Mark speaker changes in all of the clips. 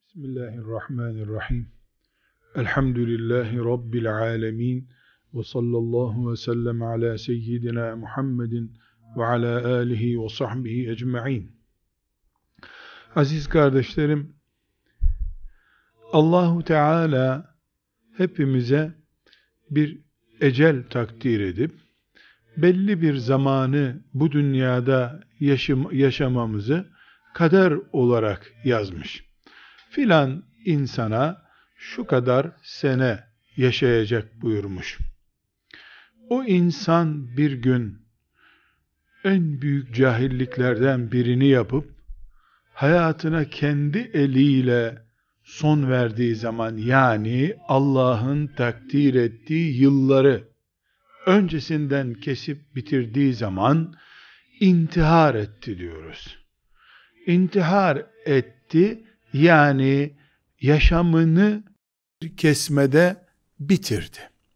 Speaker 1: Bismillahirrahmanirrahim. Elhamdülillahi Rabbil alemin. Ve sallallahu ve sellem ala seyyidina Muhammedin ve ala alihi ve sahbihi ecma'in. Aziz kardeşlerim, Allahu Teala hepimize bir ecel takdir edip, belli bir zamanı bu dünyada yaşamamızı kader olarak yazmış. Filan insana şu kadar sene yaşayacak buyurmuş. O insan bir gün en büyük cahilliklerden birini yapıp hayatına kendi eliyle son verdiği zaman, yani Allah'ın takdir ettiği yılları öncesinden kesip bitirdiği zaman intihar etti diyoruz. İntihar etti, yani yaşamını kesmede bitirdi.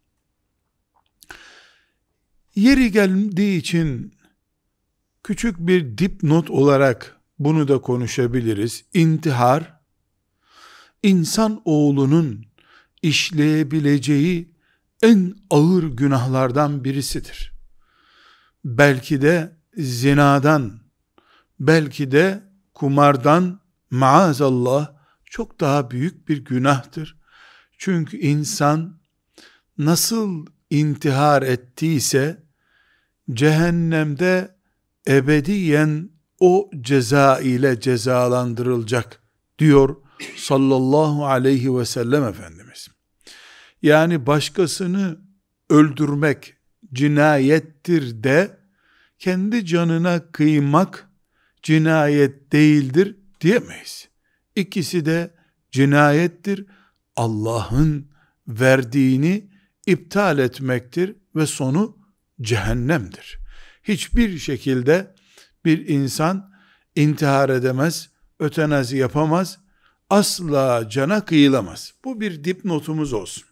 Speaker 1: Yeri geldiği için küçük bir dipnot olarak bunu da konuşabiliriz. İntihar, insan oğlunun işleyebileceği en ağır günahlardan birisidir. Belki de zinadan, belki de kumardan, maazallah, çok daha büyük bir günahtır. Çünkü insan nasıl intihar ettiyse cehennemde ebediyen o ceza ile cezalandırılacak diyor sallallahu aleyhi ve sellem Efendimiz. Yani başkasını öldürmek cinayettir de kendi canına kıymak cinayet değildir diyemeyiz. İkisi de cinayettir. Allah'ın verdiğini iptal etmektir ve sonu cehennemdir. Hiçbir şekilde bir insan intihar edemez, ötenazi yapamaz, asla cana kıyılamaz. Bu bir dipnotumuz olsun.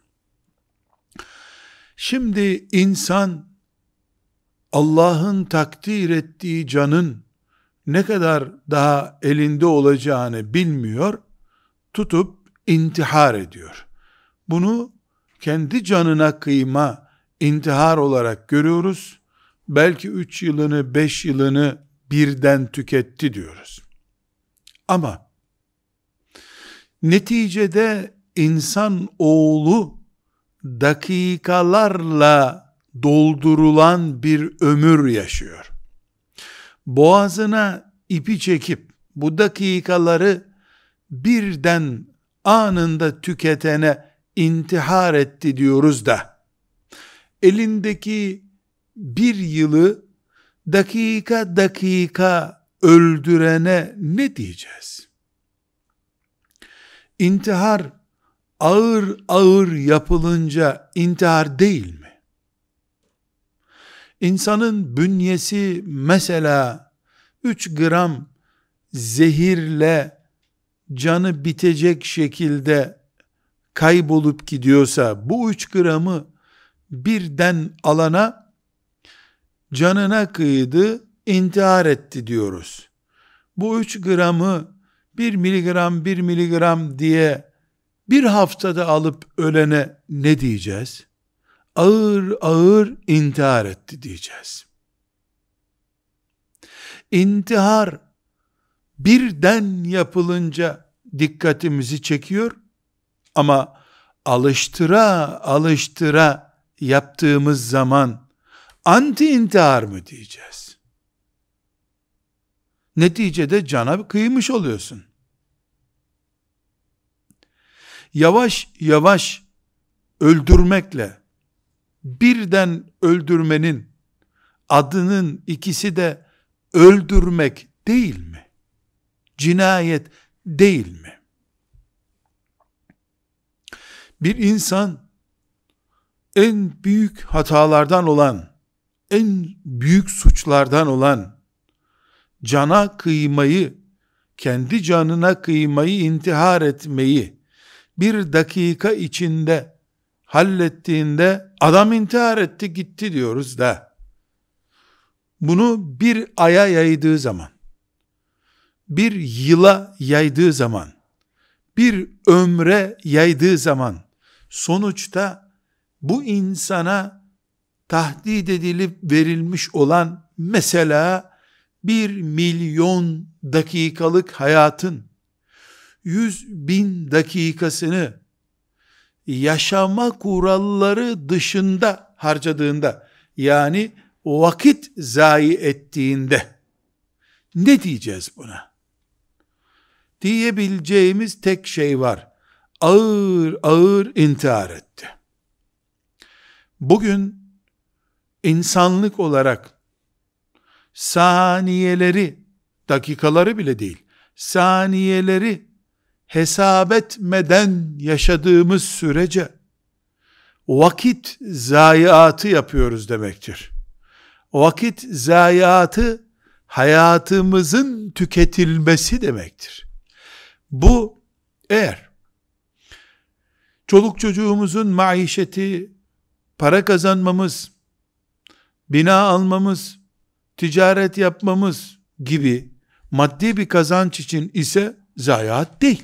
Speaker 1: Şimdi insan Allah'ın takdir ettiği canın ne kadar daha elinde olacağını bilmiyor, tutup intihar ediyor. Bunu kendi canına kıyma, intihar olarak görüyoruz. Belki 3 yılını, 5 yılını birden tüketti diyoruz. Ama neticede insan oğlu dakikalarla doldurulan bir ömür yaşıyor. Boğazına ipi çekip bu dakikaları birden anında tüketene intihar etti diyoruz da, elindeki bir yılı dakika dakika öldürene ne diyeceğiz? İntihar ağır ağır yapılınca intihar değil mi? İnsanın bünyesi mesela 3 gram zehirle canı bitecek şekilde kaybolup gidiyorsa, bu 3 gramı birden alana canına kıydı, intihar etti diyoruz. Bu 3 gramı 1 miligram 1 miligram diye bir haftada alıp ölene ne diyeceğiz? Ağır ağır intihar etti diyeceğiz. İntihar birden yapılınca dikkatimizi çekiyor ama alıştıra yaptığımız zaman anti intihar mı diyeceğiz? Neticede cana kıymış oluyorsun. Yavaş yavaş öldürmekle birden öldürmenin adının ikisi de öldürmek değil mi? Cinayet değil mi? Bir insan en büyük hatalardan olan, en büyük suçlardan olan cana kıymayı, kendi canına kıymayı, intihar etmeyi bir dakika içinde hallettiğinde adam intihar etti gitti diyoruz da, bunu bir aya yaydığı zaman, bir yıla yaydığı zaman, bir ömre yaydığı zaman sonuçta bu insana tahdit edilip verilmiş olan mesela 1.000.000 dakikalık hayatın 100.000 dakikasını yaşama kuralları dışında harcadığında, yani vakit zayi ettiğinde ne diyeceğiz buna? Diyebileceğimiz tek şey var: ağır ağır intihar etti. Bugün insanlık olarak saniyeleri, dakikaları bile değil, saniyeleri hesap etmeden yaşadığımız sürece vakit zayiatı yapıyoruz demektir. Vakit zayiatı hayatımızın tüketilmesi demektir. Bu, eğer çoluk çocuğumuzun maişeti, para kazanmamız, bina almamız, ticaret yapmamız gibi maddi bir kazanç için ise zayiat değil.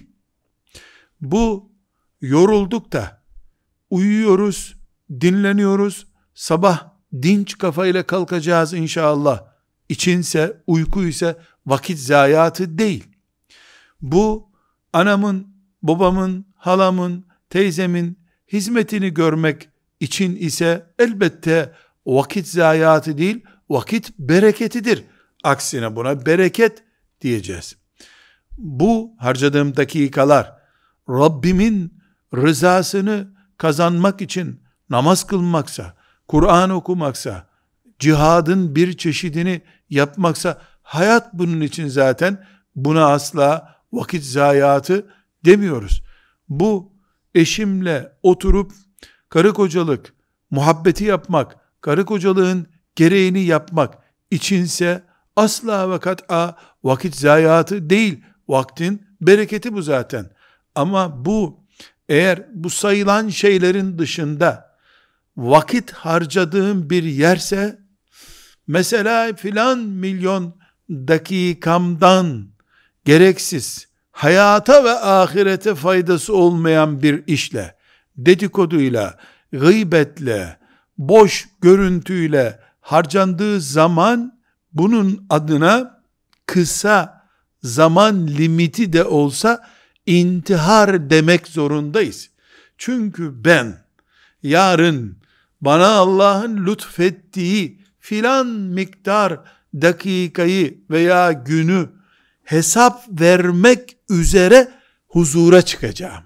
Speaker 1: Bu, yorulduk da uyuyoruz, dinleniyoruz, sabah dinç kafayla kalkacağız inşallah içinse, uyku ise vakit zayiatı değil. Bu, anamın, babamın, halamın, teyzemin hizmetini görmek için ise elbette vakit zayiatı değil, vakit bereketidir. Aksine buna bereket diyeceğiz. Bu harcadığım dakikalar Rabbimin rızasını kazanmak için namaz kılmaksa, Kur'an okumaksa, cihadın bir çeşidini yapmaksa, hayat bunun için zaten, buna asla vakit zayiatı demiyoruz. Bu, eşimle oturup karı kocalık muhabbeti yapmak, karı kocalığın gereğini yapmak içinse asla ve kat'a vakit zayiatı değil, vaktin bereketi bu zaten. Ama bu, eğer bu sayılan şeylerin dışında vakit harcadığım bir yerse, mesela filan milyon dakikamdan gereksiz, hayata ve ahirete faydası olmayan bir işle, dedikoduyla, gıybetle, boş görüntüyle harcandığı zaman, bunun adına kısa zaman limiti de olsa intihar demek zorundayız. Çünkü ben yarın bana Allah'ın lütfettiği filan miktar dakikayı veya günü hesap vermek üzere huzura çıkacağım.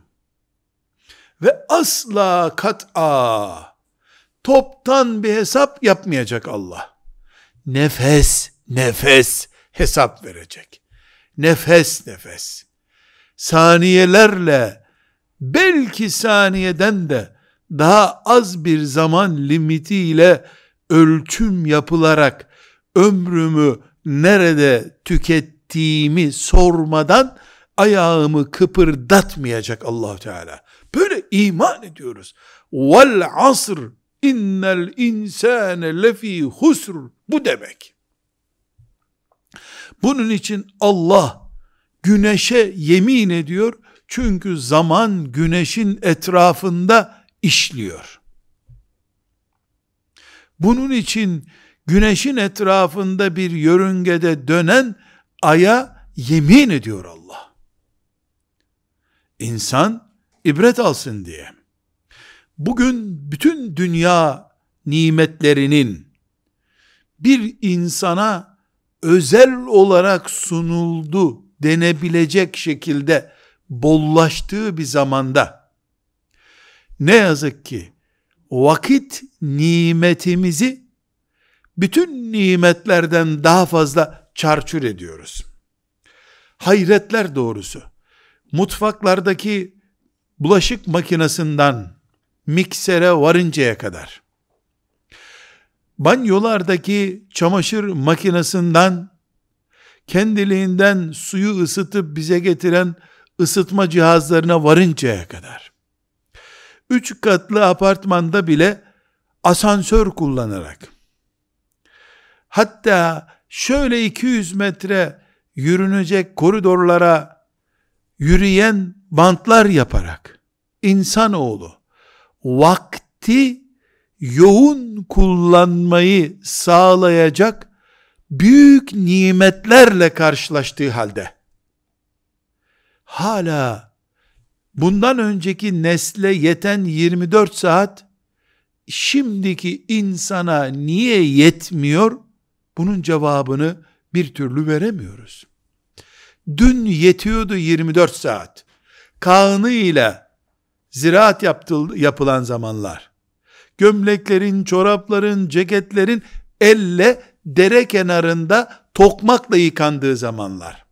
Speaker 1: Ve asla kat'a toptan bir hesap yapmayacak Allah. Nefes nefes hesap verecek. Nefes nefes. Saniyelerle, belki saniyeden de daha az bir zaman limitiyle ölçüm yapılarak ömrümü nerede tükettiğimi sormadan ayağımı kıpırdatmayacak Allah Teala. Böyle iman ediyoruz. Vel asr innel insane lefî husr. Bu demek. Bunun için Allah güneşe yemin ediyor. Çünkü zaman güneşin etrafında işliyor. Bunun için güneşin etrafında bir yörüngede dönen aya yemin ediyor Allah. İnsan ibret alsın diye. Bugün bütün dünya nimetlerinin bir insana özel olarak sunuldu denebilecek şekilde bollaştığı bir zamanda, ne yazık ki vakit nimetimizi bütün nimetlerden daha fazla çarçur ediyoruz. Hayretler doğrusu. Mutfaklardaki bulaşık makinesinden miksere varıncaya kadar, banyolardaki çamaşır makinesinden kendiliğinden suyu ısıtıp bize getiren ısıtma cihazlarına varıncaya kadar, 3 katlı apartmanda bile asansör kullanarak, hatta şöyle 200 metre yürünecek koridorlara yürüyen bantlar yaparak insanoğlu vakti yoğun kullanmayı sağlayacak büyük nimetlerle karşılaştığı halde hala bundan önceki nesle yeten 24 saat şimdiki insana niye yetmiyor? Bunun cevabını bir türlü veremiyoruz. Dün yetiyordu 24 saat. Kağınıyla ziraat yapılan zamanlar. Gömleklerin, çorapların, ceketlerin elle dere kenarında tokmakla yıkandığı zamanlar.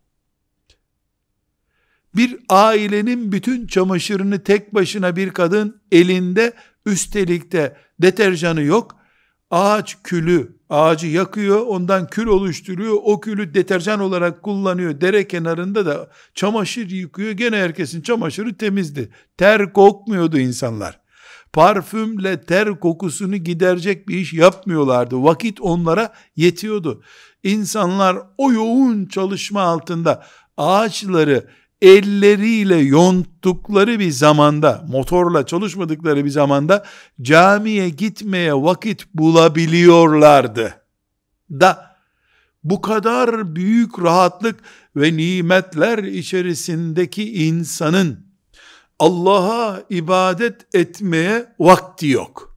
Speaker 1: Bir ailenin bütün çamaşırını tek başına bir kadın elinde, üstelik de deterjanı yok. Ağaç külü, ağacı yakıyor, ondan kül oluşturuyor, o külü deterjan olarak kullanıyor. Dere kenarında da çamaşır yıkıyor, gene herkesin çamaşırı temizdi. Ter kokmuyordu insanlar. Parfümle ter kokusunu giderecek bir iş yapmıyorlardı. Vakit onlara yetiyordu. İnsanlar o yoğun çalışma altında ağaçları elleriyle yonttukları bir zamanda, motorla çalışmadıkları bir zamanda camiye gitmeye vakit bulabiliyorlardı. Da bu kadar büyük rahatlık ve nimetler içerisindeki insanın Allah'a ibadet etmeye vakti yok.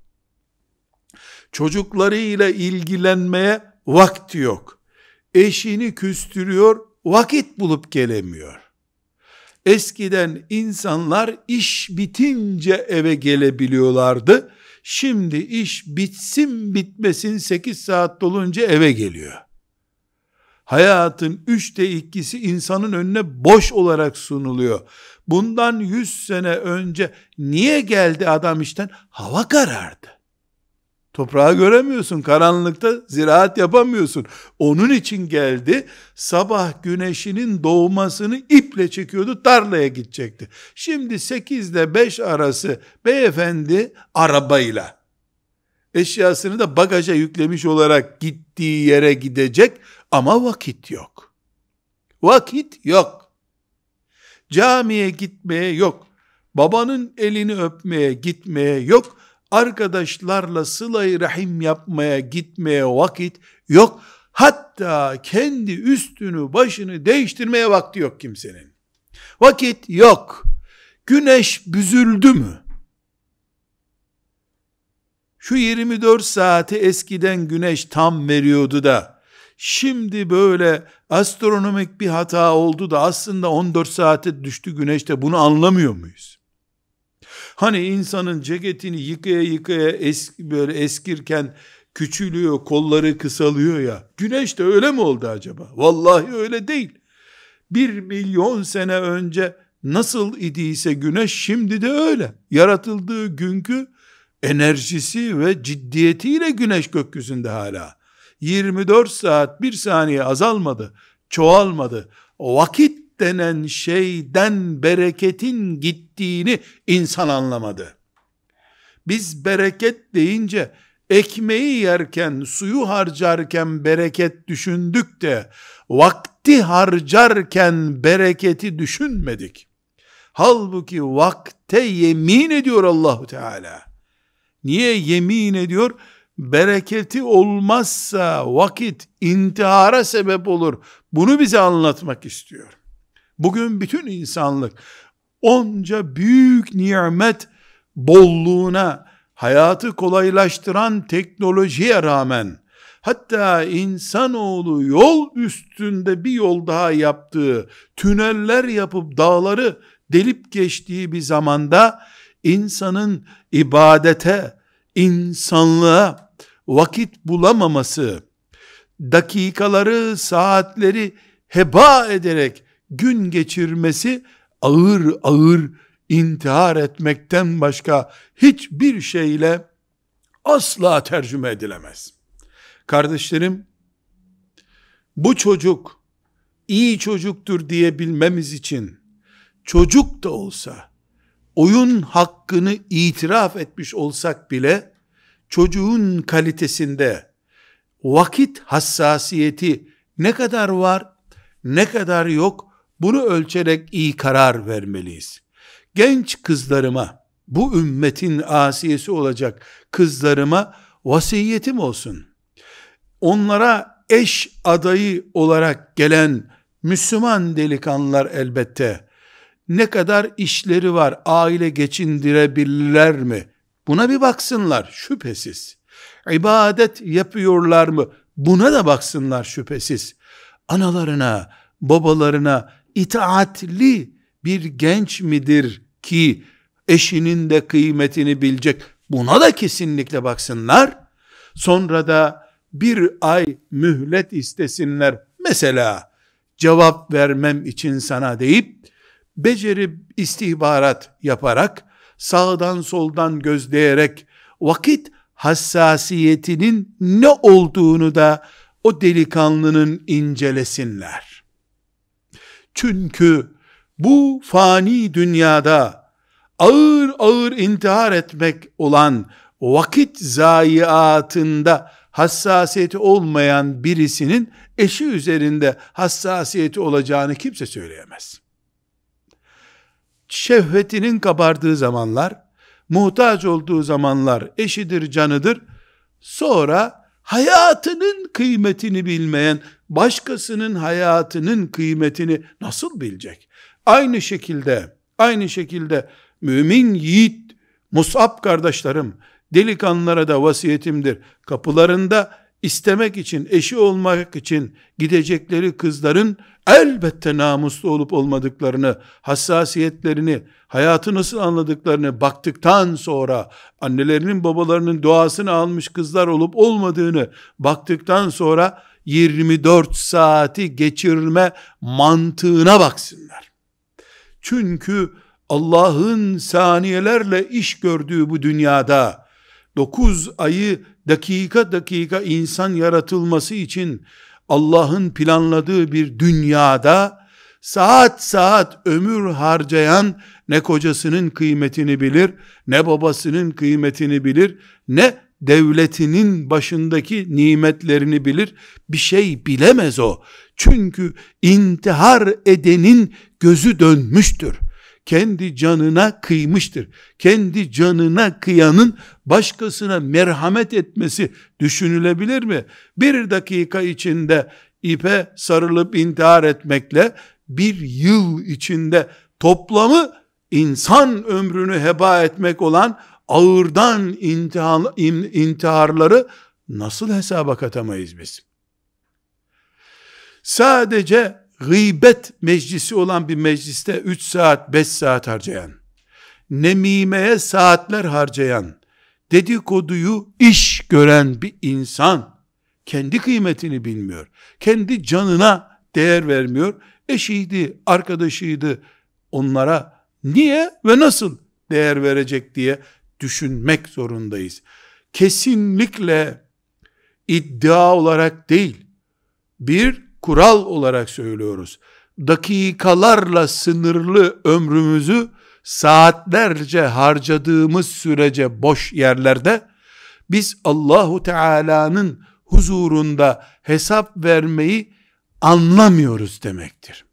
Speaker 1: Çocuklarıyla ilgilenmeye vakti yok. Eşini küstürüyor, vakit bulup gelemiyor. Eskiden insanlar iş bitince eve gelebiliyorlardı. Şimdi iş bitsin bitmesin 8 saat dolunca eve geliyor. Hayatın 2/3 insanın önüne boş olarak sunuluyor. Bundan 100 sene önce niye geldi adam işten? Hava karardı. Toprağı göremiyorsun, karanlıkta ziraat yapamıyorsun. Onun için geldi, sabah güneşinin doğmasını iple çekiyordu, tarlaya gidecekti. Şimdi 8 ile 5 arası beyefendi arabayla, eşyasını da bagaja yüklemiş olarak gittiği yere gidecek ama vakit yok. Vakit yok. Camiye gitmeye yok. Babanın elini öpmeye gitmeye yok. Arkadaşlarla sıla-i rahim yapmaya gitmeye vakit yok. Hatta kendi üstünü başını değiştirmeye vakti yok kimsenin. Vakit yok. Güneş büzüldü mü? Şu 24 saati eskiden güneş tam veriyordu da şimdi böyle astronomik bir hata oldu da aslında 14 saate düştü güneşte, bunu anlamıyor muyuz? Hani insanın ceketini yıkaya yıkaya böyle eskirken küçülüyor, kolları kısalıyor ya. Güneş de öyle mi oldu acaba? Vallahi öyle değil. 1 milyon sene önce nasıl idiyse güneş şimdi de öyle. Yaratıldığı günkü enerjisi ve ciddiyetiyle güneş gökyüzünde hala. 24 saat 1 saniye azalmadı, çoğalmadı. O vakit denen şeyden bereketin gittiğini insan anlamadı. Biz bereket deyince ekmeği yerken, suyu harcarken bereket düşündük de vakti harcarken bereketi düşünmedik. Halbuki vakte yemin ediyor Allahu Teala. Niye yemin ediyor? Bereketi olmazsa vakit intihara sebep olur. Bunu bize anlatmak istiyor. Bugün bütün insanlık onca büyük nimet bolluğuna, hayatı kolaylaştıran teknolojiye rağmen, hatta insanoğlu yol üstünde bir yol daha yaptığı, tüneller yapıp dağları delip geçtiği bir zamanda, insanın ibadete, insanlığa vakit bulamaması, dakikaları, saatleri heba ederek gün geçirmesi, ağır ağır intihar etmekten başka hiçbir şeyle asla tercüme edilemez. Kardeşlerim, bu çocuk iyi çocuktur diyebilmemiz için çocuk da olsa, oyun hakkını itiraf etmiş olsak bile, çocuğun kalitesinde vakit hassasiyeti ne kadar var, ne kadar yok, bunu ölçerek iyi karar vermeliyiz. Genç kızlarıma, bu ümmetin asiyesi olacak kızlarıma vasiyetim olsun. Onlara eş adayı olarak gelen Müslüman delikanlılar elbette ne kadar işleri var, aile geçindirebilirler mi? Buna bir baksınlar şüphesiz. İbadet yapıyorlar mı? Buna da baksınlar şüphesiz. Analarına, babalarına itaatli bir genç midir ki eşinin de kıymetini bilecek? Buna da kesinlikle baksınlar. Sonra da bir ay mühlet istesinler. Mesela cevap vermem için sana deyip, becerip istihbarat yaparak, sağdan soldan gözleyerek, vakit hassasiyetinin ne olduğunu da o delikanlının incelesinler. Çünkü bu fani dünyada ağır ağır intihar etmek olan vakit zayiatında hassasiyeti olmayan birisinin eşi üzerinde hassasiyeti olacağını kimse söyleyemez. Şehvetinin kabardığı zamanlar, muhtaç olduğu zamanlar eşidir, canıdır. Sonra hayatının kıymetini bilmeyen, başkasının hayatının kıymetini nasıl bilecek? Aynı şekilde mümin yiğit Mus'ab kardeşlerim, delikanlılara da vasiyetimdir. Kapılarında istemek için, eşi olmak için gidecekleri kızların elbette namuslu olup olmadıklarını, hassasiyetlerini, hayatı nasıl anladıklarını baktıktan sonra, annelerinin babalarının duasını almış kızlar olup olmadığını baktıktan sonra 24 saati geçirme mantığına baksınlar. Çünkü Allah'ın saniyelerle iş gördüğü bu dünyada 9 ayı dakika dakika insan yaratılması için Allah'ın planladığı bir dünyada saat saat ömür harcayan ne kocasının kıymetini bilir, ne babasının kıymetini bilir, ne devletinin başındaki nimetlerini bilir. Bir şey bilemez o. Çünkü intihar edenin gözü dönmüştür. Kendi canına kıymıştır. Kendi canına kıyanın başkasına merhamet etmesi düşünülebilir mi? Bir dakika içinde ipe sarılıp intihar etmekle bir yıl içinde toplamı insan ömrünü heba etmek olan ağırdan intiharları nasıl hesaba katamayız biz? Sadece gıybet meclisi olan bir mecliste 3 saat 5 saat harcayan, nemimeye saatler harcayan, dedikoduyu iş gören bir insan kendi kıymetini bilmiyor. Kendi canına değer vermiyor. Eşiydi, arkadaşıydı, onlara niye ve nasıl değer verecek diye düşünmek zorundayız. Kesinlikle iddia olarak değil, bir kural olarak söylüyoruz. Dakikalarla sınırlı ömrümüzü saatlerce harcadığımız sürece boş yerlerde biz Allahu Teala'nın huzurunda hesap vermeyi anlamıyoruz demektir.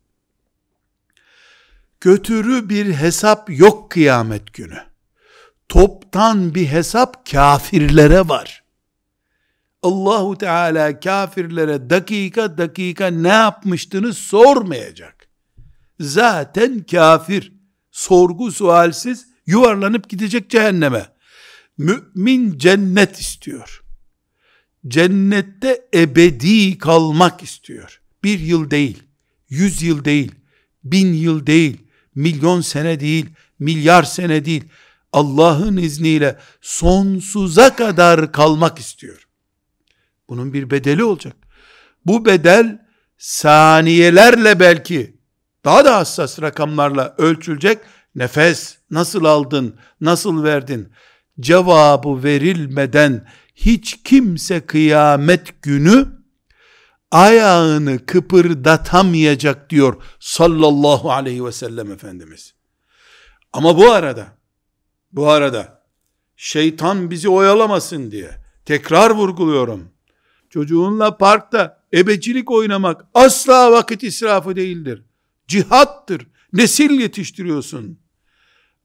Speaker 1: Götürü bir hesap yok kıyamet günü. Toptan bir hesap kafirlere var. Allahu Teala kafirlere dakika dakika ne yapmıştınız sormayacak. Zaten kafir, sorgu sualsiz yuvarlanıp gidecek cehenneme. Mümin cennet istiyor. Cennette ebedi kalmak istiyor. 1 yıl değil, 100 yıl değil, 1000 yıl değil, milyon sene değil, milyar sene değil, Allah'ın izniyle sonsuza kadar kalmak istiyor. Bunun bir bedeli olacak. Bu bedel saniyelerle, belki daha da hassas rakamlarla ölçülecek. Nefes nasıl aldın, nasıl verdin? Cevabı verilmeden hiç kimse kıyamet günü ayağını kıpırdatamayacak diyor sallallahu aleyhi ve sellem Efendimiz. Ama bu arada şeytan bizi oyalamasın diye tekrar vurguluyorum. Çocuğunla parkta ebecilik oynamak asla vakit israfı değildir. Cihattır. Nesil yetiştiriyorsun.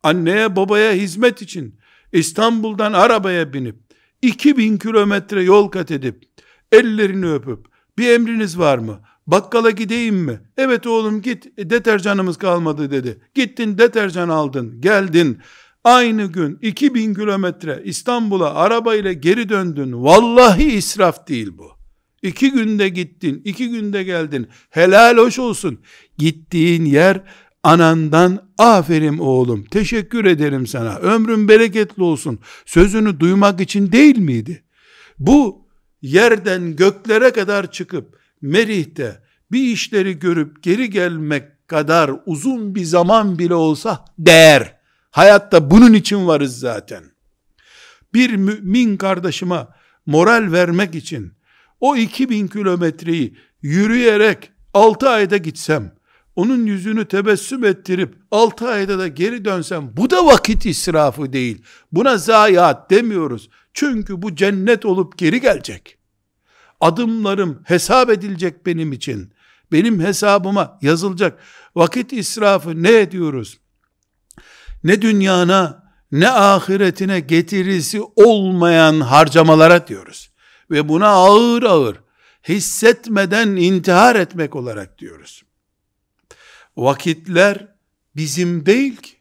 Speaker 1: anneye babaya hizmet için İstanbul'dan arabaya binip 2000 kilometre yol kat edip ellerini öpüp bir emriniz var mı? Bakkala gideyim mi? Evet oğlum git, deterjanımız kalmadı dedi. Gittin deterjan aldın, geldin. Aynı gün 2000 kilometre İstanbul'a arabayla geri döndün. Vallahi israf değil bu. 2 günde gittin, 2 günde geldin. Helal hoş olsun. Gittiğin yer anandan aferin oğlum, teşekkür ederim sana, ömrün bereketli olsun sözünü duymak için değil miydi? Bu yerden göklere kadar çıkıp Merih'te bir işleri görüp geri gelmek kadar uzun bir zaman bile olsa değer. Hayatta bunun için varız zaten. Bir mümin kardeşime moral vermek için o 2000 kilometreyi yürüyerek 6 ayda gitsem, onun yüzünü tebessüm ettirip 6 ayda da geri dönsem, bu da vakit israfı değil. Buna zayiat demiyoruz. Çünkü bu cennet olup geri gelecek. Adımlarım hesap edilecek benim için. Benim hesabıma yazılacak. Vakit israfı ne ediyoruz? Ne dünyana ne ahiretine getirisi olmayan harcamalara diyoruz. Ve buna ağır ağır hissetmeden intihar etmek olarak diyoruz. Vakitler bizim değil ki.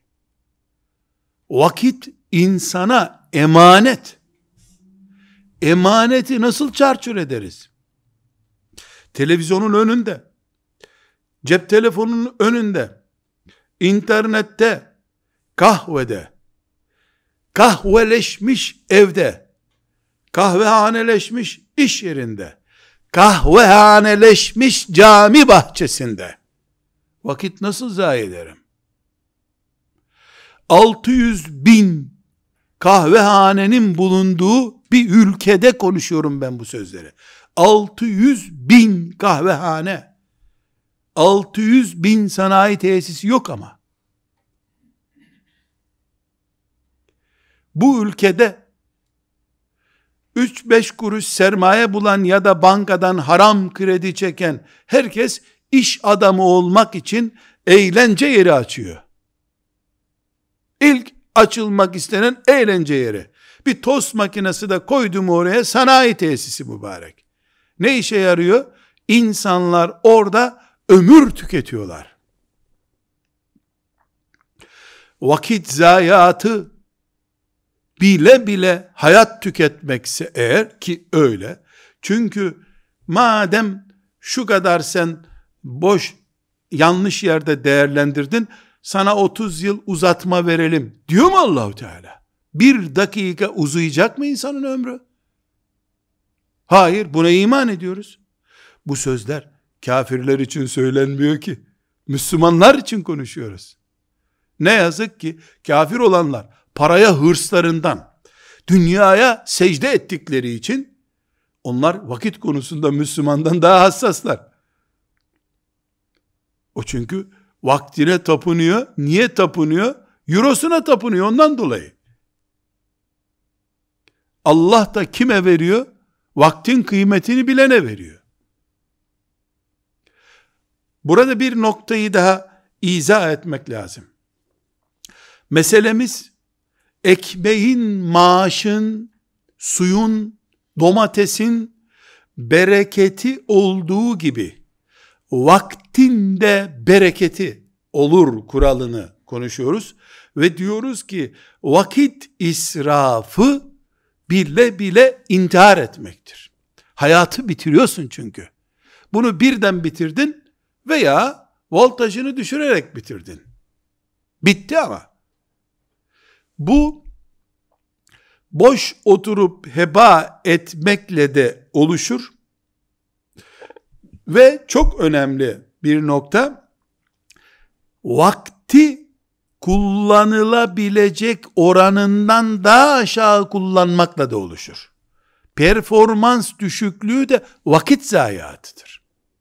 Speaker 1: Vakit insana emanet. Emaneti nasıl çarçur ederiz? Televizyonun önünde, cep telefonunun önünde, internette, kahvede, kahveleşmiş evde, kahvehaneleşmiş iş yerinde, kahvehaneleşmiş cami bahçesinde vakit nasıl zayi ederim? 600.000 kahvehanenin bulunduğu bir ülkede konuşuyorum ben bu sözleri. 600.000 kahvehane, 600.000 sanayi tesisi yok ama. Bu ülkede 3-5 kuruş sermaye bulan ya da bankadan haram kredi çeken herkes iş adamı olmak için eğlence yeri açıyor. İlk açılmak istenen eğlence yeri. Bir tost makinesi de koydum oraya, sanayi tesisi mübarek. Ne işe yarıyor? İnsanlar orada ömür tüketiyorlar. Vakit zayiatı bile bile hayat tüketmekse eğer, ki öyle. Çünkü madem şu kadar sen boş, yanlış yerde değerlendirdin, sana 30 yıl uzatma verelim diyor mu Allahu Teala? 1 dakika uzayacak mı insanın ömrü? Hayır, buna iman ediyoruz. Bu sözler kafirler için söylenmiyor ki. Müslümanlar için konuşuyoruz. Ne yazık ki kafir olanlar paraya hırslarından, dünyaya secde ettikleri için onlar vakit konusunda Müslümandan daha hassaslar. O çünkü vaktine tapınıyor. Niye tapınıyor? Eurosuna tapınıyor ondan dolayı. Allah da kime veriyor? Vaktin kıymetini bilene veriyor. Burada bir noktayı daha izah etmek lazım. Meselemiz ekmeğin, maaşın, suyun, domatesin bereketi olduğu gibi vaktin de bereketi olur kuralını konuşuyoruz ve diyoruz ki vakit israfı bile bile intihar etmektir. Hayatı bitiriyorsun çünkü. Bunu birden bitirdin veya voltajını düşürerek bitirdin. Bitti ama. Bu boş oturup heba etmekle de oluşur. Ve çok önemli bir nokta, vakti kullanılabilecek oranından daha aşağı kullanmakla da oluşur. Performans düşüklüğü de vakit zayiatıdır.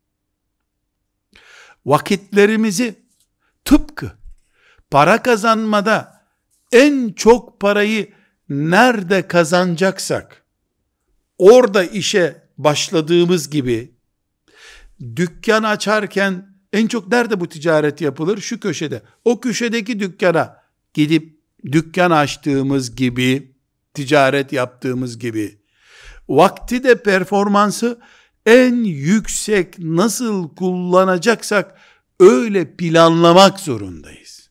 Speaker 1: Vakitlerimizi tıpkı para kazanmada en çok parayı nerede kazanacaksak orada işe başladığımız gibi, dükkan açarken en çok nerede bu ticaret yapılır? Şu köşede. O köşedeki dükkana gidip dükkan açtığımız gibi, ticaret yaptığımız gibi, vakti de performansı en yüksek nasıl kullanacaksak öyle planlamak zorundayız.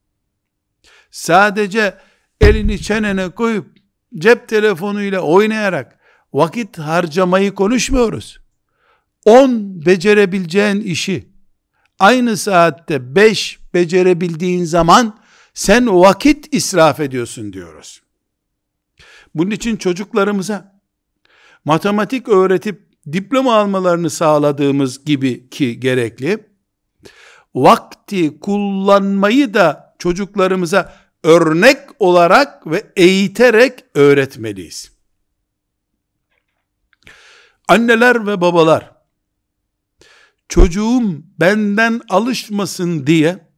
Speaker 1: Sadece elini çenene koyup cep telefonuyla oynayarak vakit harcamayı konuşmuyoruz. 10 becerebileceğin işi aynı saatte 5 becerebildiğin zaman sen vakit israf ediyorsun diyoruz. Bunun için çocuklarımıza matematik öğretip diploma almalarını sağladığımız gibi ki gerekli, vakti kullanmayı da çocuklarımıza örnek olarak ve eğiterek öğretmeliyiz. Anneler ve babalar, çocuğum benden alışmasın diye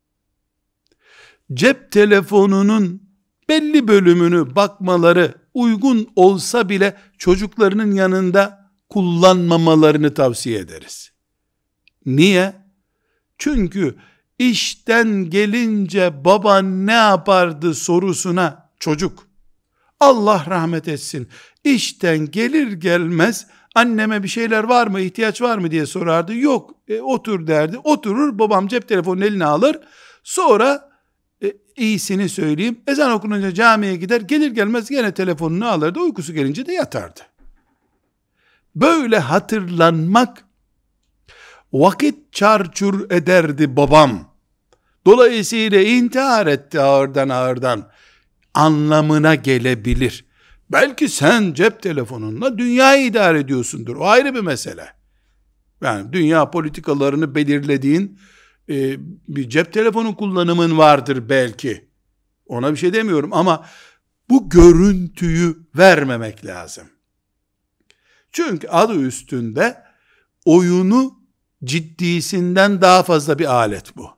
Speaker 1: cep telefonunun belli bölümünü bakmaları uygun olsa bile çocuklarının yanında kullanmamalarını tavsiye ederiz. Niye? Çünkü işten gelince baba ne yapardı sorusuna çocuk, Allah rahmet etsin, işten gelir gelmez anneme bir şeyler var mı, ihtiyaç var mı diye sorardı. Yok, otur derdi. Oturur, babam cep telefonunu eline alır. Sonra iyisini söyleyeyim, ezan okununca camiye gider, gelir gelmez yine telefonunu alırdı, uykusu gelince de yatardı. Böyle hatırlanmak, vakit çarçur ederdi babam, dolayısıyla intihar etti ağırdan anlamına gelebilir. Belki sen cep telefonunla dünyayı idare ediyorsundur, o ayrı bir mesele. Yani dünya politikalarını belirlediğin bir cep telefonu kullanımın vardır belki. Ona bir şey demiyorum ama bu görüntüyü vermemek lazım. Çünkü adı üstünde oyunu ciddisinden daha fazla bir alet bu.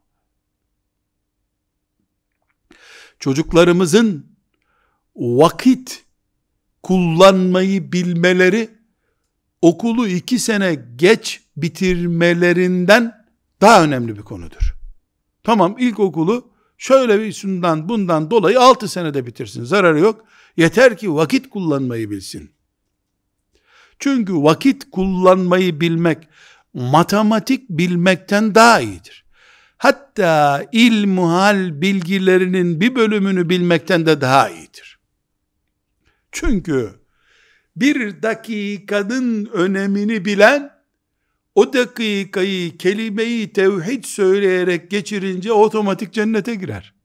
Speaker 1: Çocuklarımızın vakit kullanmayı bilmeleri, okulu 2 sene geç bitirmelerinden daha önemli bir konudur. Tamam, ilkokulu şöyle bir şundan bundan dolayı 6 senede bitirsin, zararı yok. Yeter ki vakit kullanmayı bilsin. Çünkü vakit kullanmayı bilmek, matematik bilmekten daha iyidir. Hatta ilmuhal bilgilerinin bir bölümünü bilmekten de daha iyidir. Çünkü bir dakikanın önemini bilen, o dakikayı, kelimeyi tevhid söyleyerek geçirince otomatik cennete girer.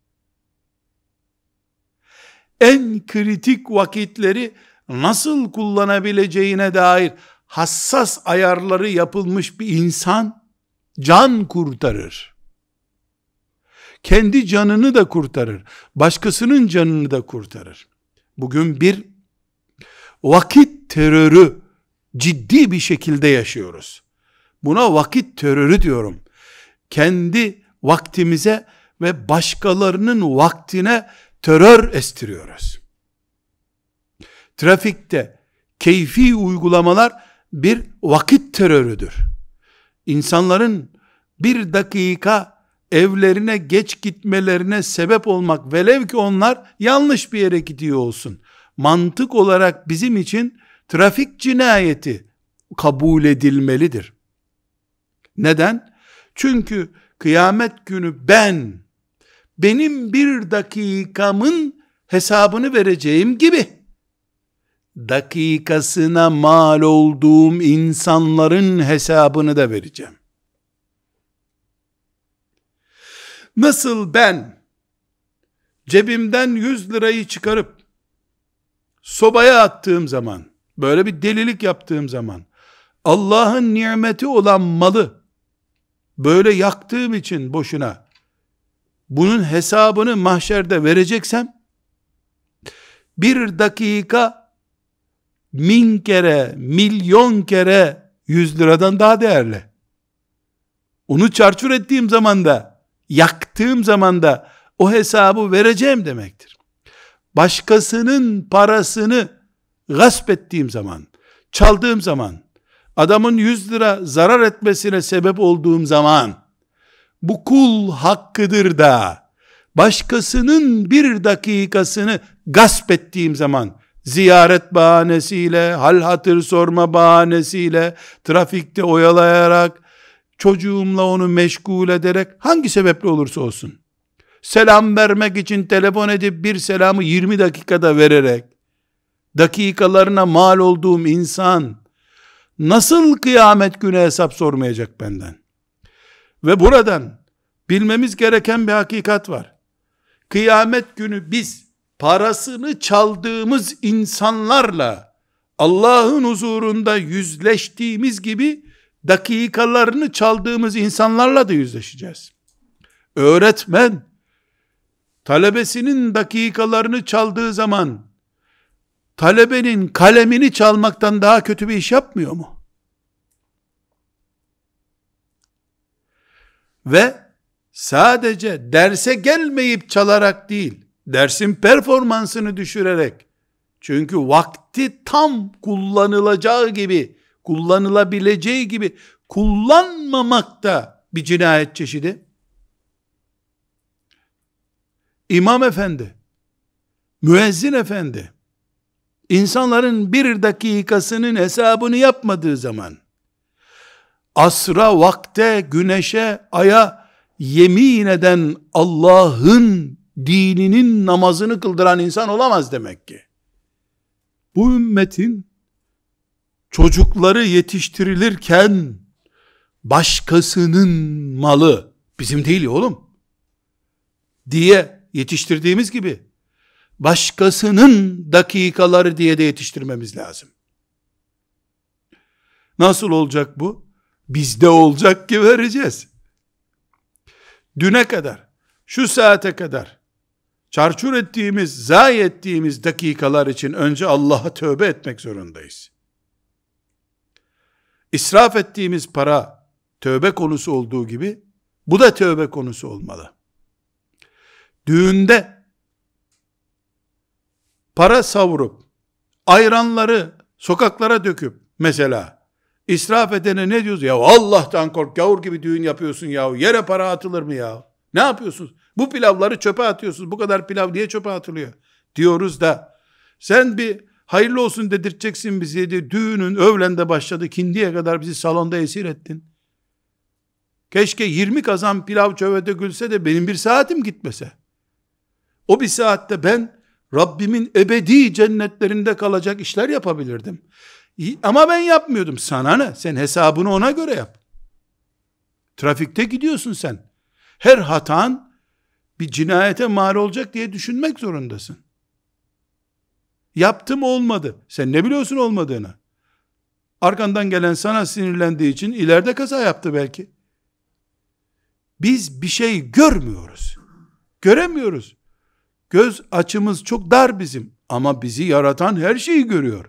Speaker 1: En kritik vakitleri nasıl kullanabileceğine dair hassas ayarları yapılmış bir insan can kurtarır. Kendi canını da kurtarır. Başkasının canını da kurtarır. Bugün bir vakit terörü ciddi bir şekilde yaşıyoruz. Buna vakit terörü diyorum. Kendi vaktimize ve başkalarının vaktine terör estiriyoruz. Trafikte keyfi uygulamalar bir vakit terörüdür. İnsanların bir dakika evlerine geç gitmelerine sebep olmak, velev ki onlar yanlış bir yere gidiyor olsun, mantık olarak bizim için trafik cinayeti kabul edilmelidir. Neden? Çünkü kıyamet günü benim bir dakikamın hesabını vereceğim gibi, dakikasına mal olduğum insanların hesabını da vereceğim. Nasıl ben cebimden 100 lirayı çıkarıp sobaya attığım zaman, böyle bir delilik yaptığım zaman, Allah'ın nimeti olan malı böyle yaktığım için boşuna, bunun hesabını mahşerde vereceksem, bir dakika 1000 kere, milyon kere 100 liradan daha değerli. Onu çarçur ettiğim zaman da, yaktığım zaman da o hesabı vereceğim demektir. Başkasının parasını gasp ettiğim zaman, çaldığım zaman, adamın 100 lira zarar etmesine sebep olduğum zaman, bu kul hakkıdır da, başkasının bir dakikasını gasp ettiğim zaman, ziyaret bahanesiyle, hal hatır sorma bahanesiyle, trafikte oyalayarak, çocuğumla onu meşgul ederek, hangi sebeple olursa olsun, selam vermek için telefon edip bir selamı 20 dakikada vererek, dakikalarına mal olduğum insan, nasıl kıyamet günü hesap sormayacak benden? Ve buradan bilmemiz gereken bir hakikat var. Kıyamet günü biz parasını çaldığımız insanlarla Allah'ın huzurunda yüzleştiğimiz gibi dakikalarını çaldığımız insanlarla da yüzleşeceğiz. Öğretmen talebesinin dakikalarını çaldığı zaman talebenin kalemini çalmaktan daha kötü bir iş yapmıyor mu? Ve sadece derse gelmeyip çalarak değil, dersin performansını düşürerek, çünkü vakti tam kullanılacağı gibi, kullanılabileceği gibi kullanmamak da bir cinayet çeşidi. İmam efendi, müezzin efendi, insanların bir dakikasının hesabını yapmadığı zaman, asra, vakte, güneşe, aya yemin eden Allah'ın dininin namazını kıldıran insan olamaz demek ki. Bu ümmetin çocukları yetiştirilirken başkasının malı bizim değil oğlum diye yetiştirdiğimiz gibi başkasının dakikaları diye de yetiştirmemiz lazım. Nasıl olacak bu? Bizde olacak ki vereceğiz. Düne kadar, şu saate kadar çarçur ettiğimiz, zayi ettiğimiz dakikalar için önce Allah'a tövbe etmek zorundayız. İsraf ettiğimiz para tövbe konusu olduğu gibi bu da tövbe konusu olmalı. Düğünde para savurup ayranları sokaklara döküp mesela israf edene ne diyoruz? Ya Allah'tan kork, gavur gibi düğün yapıyorsun ya. Yere para atılır mı ya? Ne yapıyorsunuz? Bu pilavları çöpe atıyorsunuz. Bu kadar pilav niye çöpe atılıyor? Diyoruz da sen bir hayırlı olsun dedirteceksin bizi diye düğünün öğlende başladı. Kindiye kadar bizi salonda esir ettin. Keşke 20 kazan pilav çöpe dökülse de benim bir saatim gitmese. O bir saatte ben Rabbimin ebedi cennetlerinde kalacak işler yapabilirdim. Ama ben yapmıyordum. Sana ne? Sen hesabını ona göre yap. Trafikte gidiyorsun sen. Her hatan bir cinayete mal olacak diye düşünmek zorundasın. Yaptım olmadı. Sen ne biliyorsun olmadığını? Arkandan gelen sana sinirlendiği için ileride kaza yaptı belki. Biz bir şey görmüyoruz. Göremiyoruz. Göz açımız çok dar bizim. Ama bizi yaratan her şeyi görüyor.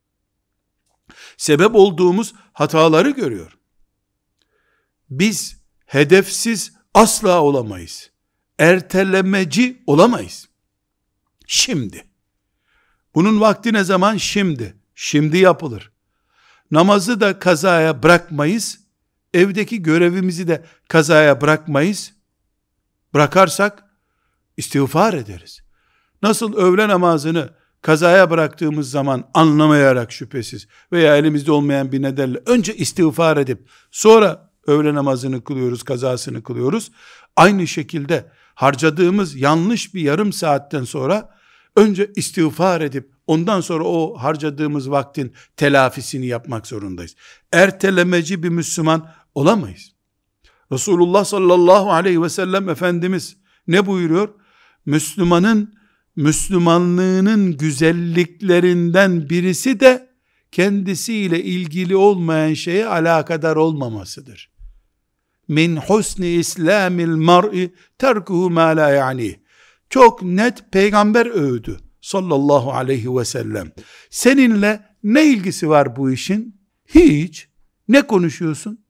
Speaker 1: Sebep olduğumuz hataları görüyor. Biz hedefsiz asla olamayız. Ertelemeci olamayız. Şimdi. Bunun vakti ne zaman? Şimdi. Şimdi yapılır. Namazı da kazaya bırakmayız. Evdeki görevimizi de kazaya bırakmayız. Bırakarsak istiğfar ederiz. Nasıl öğle namazını kazaya bıraktığımız zaman anlamayarak şüphesiz veya elimizde olmayan bir nedenle önce istiğfar edip sonra öğle namazını kılıyoruz, kazasını kılıyoruz. Aynı şekilde harcadığımız yanlış bir yarım saatten sonra önce istiğfar edip ondan sonra o harcadığımız vaktin telafisini yapmak zorundayız. Ertelemeci bir Müslüman olamayız. Resulullah sallallahu aleyhi ve sellem Efendimiz ne buyuruyor? Müslümanlığının güzelliklerinden birisi de kendisiyle ilgili olmayan şeye alakadar olmamasıdır. Min husni islamil mar'i terkuhu ma la ya'ni. Çok net peygamber öğüdü sallallahu aleyhi ve sellem. Seninle ne ilgisi var bu işin? Hiç. Ne konuşuyorsun?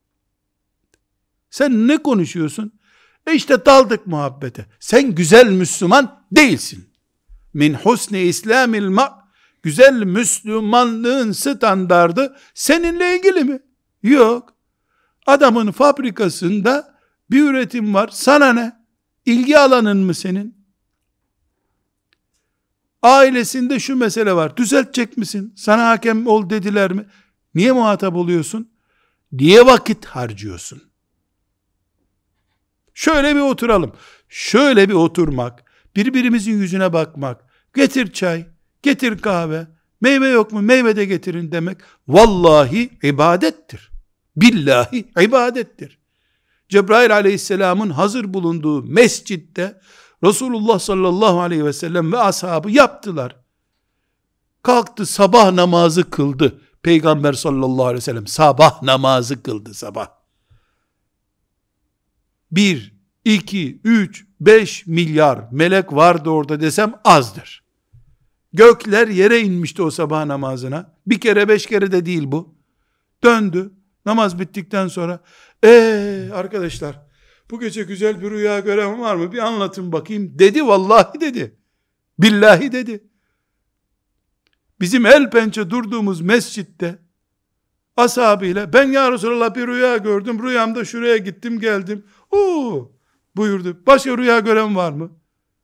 Speaker 1: Sen ne konuşuyorsun? İşte daldık muhabbete. Sen güzel Müslüman değilsin. Min husni islamil ma', güzel Müslümanlığın standardı seninle ilgili mi? Yok. Adamın fabrikasında bir üretim var. Sana ne? İlgi alanın mı senin? Ailesinde şu mesele var. Düzeltecek misin? Sana hakem ol dediler mi? Niye muhatap oluyorsun? Niye vakit harcıyorsun? Şöyle bir oturalım. Şöyle bir oturmak, birbirimizin yüzüne bakmak, getir çay, getir kahve, meyve yok mu? Meyve de getirin demek. Vallahi ibadettir. Billahi ibadettir. Cebrail aleyhisselamın hazır bulunduğu mescitte Resulullah sallallahu aleyhi ve sellem ve ashabı yaptılar. Kalktı sabah namazı kıldı. Peygamber sallallahu aleyhi ve sellem sabah namazı kıldı sabah. 1, 2, 3, 5 milyar melek vardı orada desem azdır. Gökler yere inmişti o sabah namazına. Bir kere 5 kere de değil bu. Döndü. Namaz bittikten sonra arkadaşlar bu gece güzel bir rüya gören var mı? Bir anlatın bakayım dedi. Vallahi dedi. Billahi dedi. Bizim el pençe durduğumuz mescitte ashabıyla ben ya Resulallah bir rüya gördüm. Rüyamda şuraya gittim geldim. Buyurdu. Başka rüya gören var mı?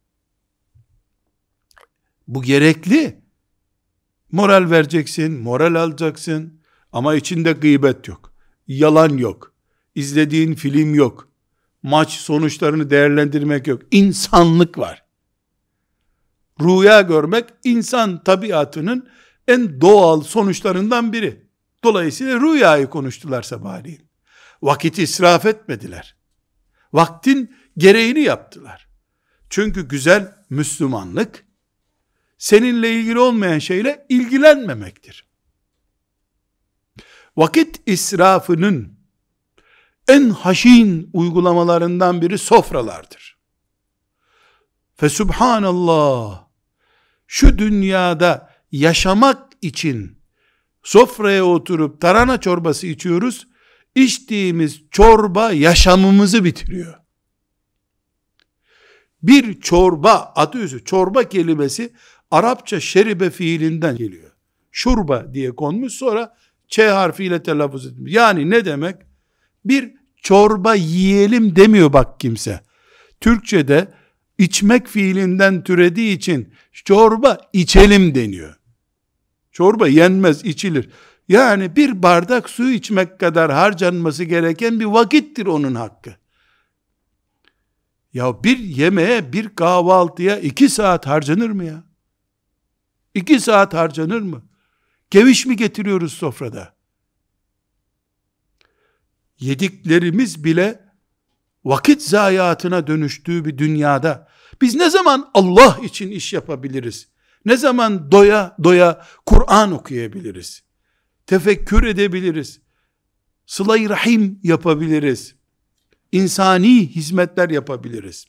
Speaker 1: Bu gerekli. Moral vereceksin, moral alacaksın. Ama içinde gıybet yok. Yalan yok. İzlediğin film yok. Maç sonuçlarını değerlendirmek yok. İnsanlık var. Rüya görmek insan tabiatının en doğal sonuçlarından biri. Dolayısıyla rüyayı konuştular sabahleyin. Vakit israf etmediler. Vaktin gereğini yaptılar. Çünkü güzel Müslümanlık seninle ilgili olmayan şeyle ilgilenmemektir. Vakit israfının en haşin uygulamalarından biri sofralardır. Fesubhanallah, şu dünyada yaşamak için sofraya oturup tarhana çorbası içiyoruz, içtiğimiz çorba yaşamımızı bitiriyor. Bir çorba, adı üzerinde çorba kelimesi Arapça şeribe fiilinden geliyor. Şurba diye konmuş, sonra Ç harfiyle telaffuz edilmiş. Yani ne demek? Bir çorba yiyelim demiyor bak kimse. Türkçe'de içmek fiilinden türediği için çorba içelim deniyor. Çorba yenmez, içilir. Yani bir bardak su içmek kadar harcanması gereken bir vakittir onun hakkı. Ya bir yemeğe, bir kahvaltıya 2 saat harcanır mı ya? 2 saat harcanır mı? Geviş mi getiriyoruz sofrada? Yediklerimiz bile vakit zayiatına dönüştüğü bir dünyada biz ne zaman Allah için iş yapabiliriz? Ne zaman doya doya Kur'an okuyabiliriz? Tefekkür edebiliriz? Sıla-i rahim yapabiliriz? İnsani hizmetler yapabiliriz?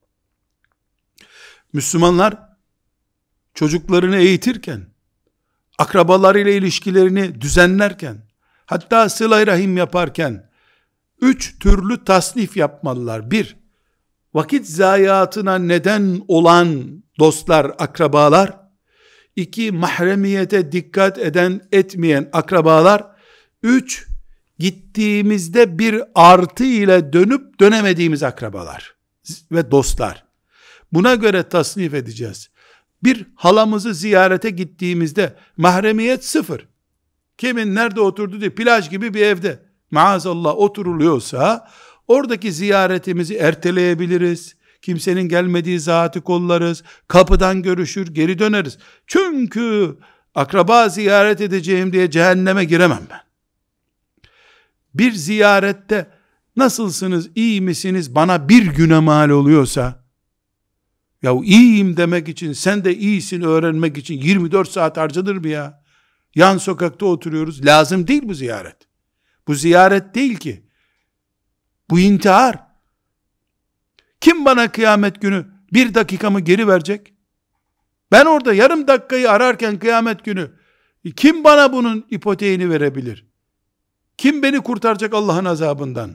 Speaker 1: Müslümanlar çocuklarını eğitirken, akrabalarıyla ilişkilerini düzenlerken, hatta sıla-i rahim yaparken 3 türlü tasnif yapmalılar. 1, vakit zayiatına neden olan dostlar, akrabalar. 2, mahremiyete dikkat eden, etmeyen akrabalar. 3, gittiğimizde bir artı ile dönüp dönemediğimiz akrabalar ve dostlar. Buna göre tasnif edeceğiz. Bir halamızı ziyarete gittiğimizde mahremiyet 0. Kimin nerede oturdu diye plaj gibi bir evde maazallah oturuluyorsa oradaki ziyaretimizi erteleyebiliriz. Kimsenin gelmediği zatı kollarız. Kapıdan görüşür, geri döneriz. Çünkü akraba ziyaret edeceğim diye cehenneme giremem ben. Bir ziyarette nasılsınız, iyi misiniz bana bir güne mal oluyorsa, ya iyiyim demek için, sen de iyisin öğrenmek için 24 saat harcanır mı ya? Yan sokakta oturuyoruz. Lazım değil bu ziyaret. Bu ziyaret değil ki. Bu intihar. Kim bana kıyamet günü 1 dakikamı geri verecek? Ben orada yarım dakikayı ararken kıyamet günü kim bana bunun ipoteğini verebilir? Kim beni kurtaracak Allah'ın azabından?